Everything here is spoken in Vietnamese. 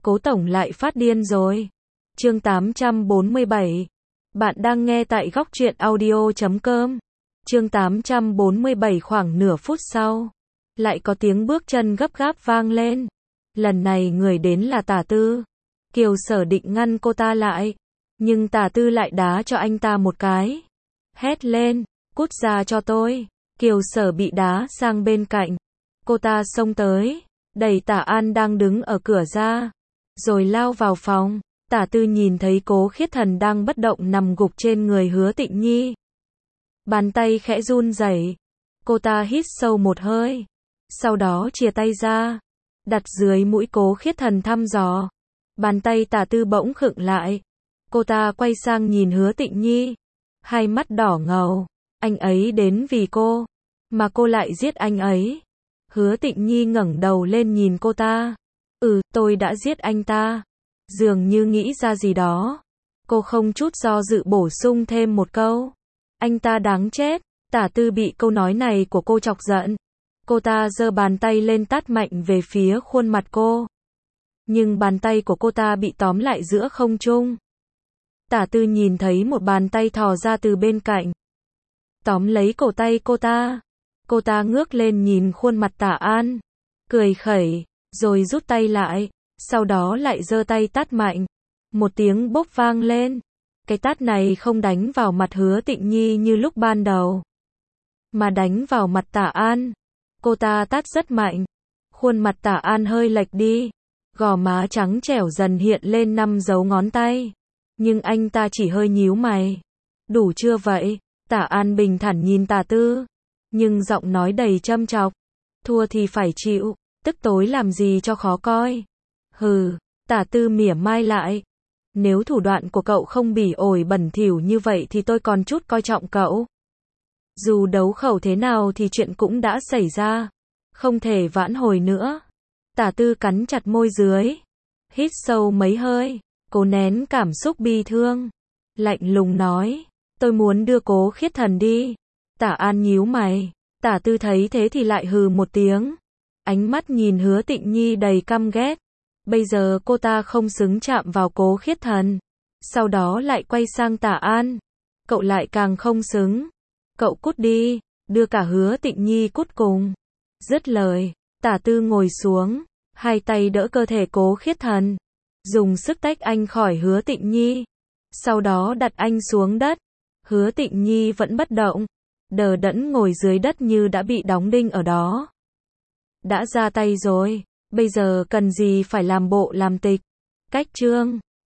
Cố tổng lại phát điên rồi. Chương 847. Bạn đang nghe tại góc truyện audio.com. Chương 847 khoảng nửa phút sau, lại có tiếng bước chân gấp gáp vang lên. Lần này người đến là Tả Tư. Kiều Sở định ngăn cô ta lại, nhưng Tả Tư lại đá cho anh ta một cái. Hét lên, cút ra cho tôi. Kiều Sở bị đá sang bên cạnh. Cô ta xông tới, đẩy Tả An đang đứng ở cửa ra, rồi lao vào phòng. Tả Tư nhìn thấy Cố Khiết Thần đang bất động nằm gục trên người Hứa Tịnh Nhi. Bàn tay khẽ run rẩy. Cô ta hít sâu một hơi, sau đó chìa tay ra, đặt dưới mũi Cố Khiết Thần thăm dò. Bàn tay Tả Tư bỗng khựng lại. Cô ta quay sang nhìn Hứa Tịnh Nhi, hai mắt đỏ ngầu. Anh ấy đến vì cô, mà cô lại giết anh ấy. Hứa Tịnh Nhi ngẩng đầu lên nhìn cô ta. Tôi đã giết anh ta. Dường như nghĩ ra gì đó, cô không chút do dự bổ sung thêm một câu. Anh ta đáng chết. Tả Tư bị câu nói này của cô chọc giận. Cô ta giơ bàn tay lên tát mạnh về phía khuôn mặt cô. Nhưng bàn tay của cô ta bị tóm lại giữa không trung. Tả Tư nhìn thấy một bàn tay thò ra từ bên cạnh, tóm lấy cổ tay cô ta. Cô ta ngước lên nhìn khuôn mặt Tả An, cười khẩy, rồi rút tay lại, sau đó lại giơ tay tát mạnh. Một tiếng bốp vang lên. Cái tát này không đánh vào mặt Hứa Tịnh Nhi như lúc ban đầu, mà đánh vào mặt Tả An. Cô ta tát rất mạnh. Khuôn mặt Tả An hơi lệch đi, gò má trắng trẻo dần hiện lên 5 dấu ngón tay. Nhưng anh ta chỉ hơi nhíu mày. Đủ chưa vậy? Tả An bình thản nhìn Tả Tư, nhưng giọng nói đầy châm chọc. Thua thì phải chịu, tức tối làm gì cho khó coi. Hừ. Tả Tư mỉa mai lại. Nếu thủ đoạn của cậu không bỉ ổi bẩn thỉu như vậy thì tôi còn chút coi trọng cậu. Dù đấu khẩu thế nào thì chuyện cũng đã xảy ra, không thể vãn hồi nữa. Tả Tư cắn chặt môi dưới, hít sâu mấy hơi, cố nén cảm xúc bi thương, lạnh lùng nói, tôi muốn đưa Cố Khiết Thần đi. Tả An nhíu mày. Tả Tư thấy thế thì lại hừ một tiếng, ánh mắt nhìn Hứa Tịnh Nhi đầy căm ghét. Bây giờ cô ta không xứng chạm vào Cố Khiết Thần. Sau đó lại quay sang Tả An. Cậu lại càng không xứng. Cậu cút đi, đưa cả Hứa Tịnh Nhi cút cùng. Dứt lời, Tả Tư ngồi xuống, hai tay đỡ cơ thể Cố Khiết Thần, dùng sức tách anh khỏi Hứa Tịnh Nhi, sau đó đặt anh xuống đất. Hứa Tịnh Nhi vẫn bất động, đờ đẫn ngồi dưới đất như đã bị đóng đinh ở đó. Đã ra tay rồi, bây giờ cần gì phải làm bộ làm tịch. Cách chương